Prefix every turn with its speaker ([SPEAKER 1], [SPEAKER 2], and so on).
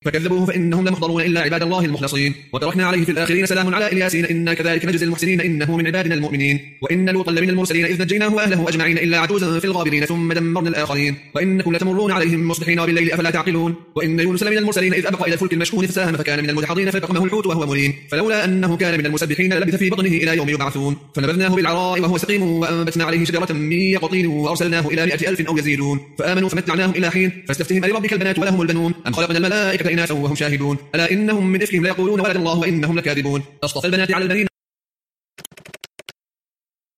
[SPEAKER 1] فكذبوه فإنهم لمحضرون إلا عباد الله المخلصين. وتركنا عليه في الآخرين سلام على إلياسين إنا كذلك نجزي المحسنين إنه من عبادنا المؤمنين. وإن لوطا لمن المرسلين إذ نجيناه وأهله أجمعين إلا عجوزا في الغابرين ثم دمرنا الآخرين. وإنكم لتمرون عليهم مصبحين وبالليل أفلا تعقلون. وإن يونس لمن المرسلين إذ أبق إلى الفلك المشحون فساهم فكان من المدحضين فالتقمه الحوت وهو مليم فلولا أنه كان من المسبحين للبث في بطنه إلى يوم يبعثون. فنبذناه بالعراء وهو سقيم وأنبتنا عليه شجرة من يقطين وأرسلناه إلى 100,000 أو يزيدون فآمنوا فمتعناهم إلى حين. فاستفتهم لربك البنات ولهم البنون أم خلقنا الملائكة إناثا وهم شاهدون ألا إنهم من إفكهم ليقولون ولد الله وإنهم لكاذبون أصطفى البنات على البنين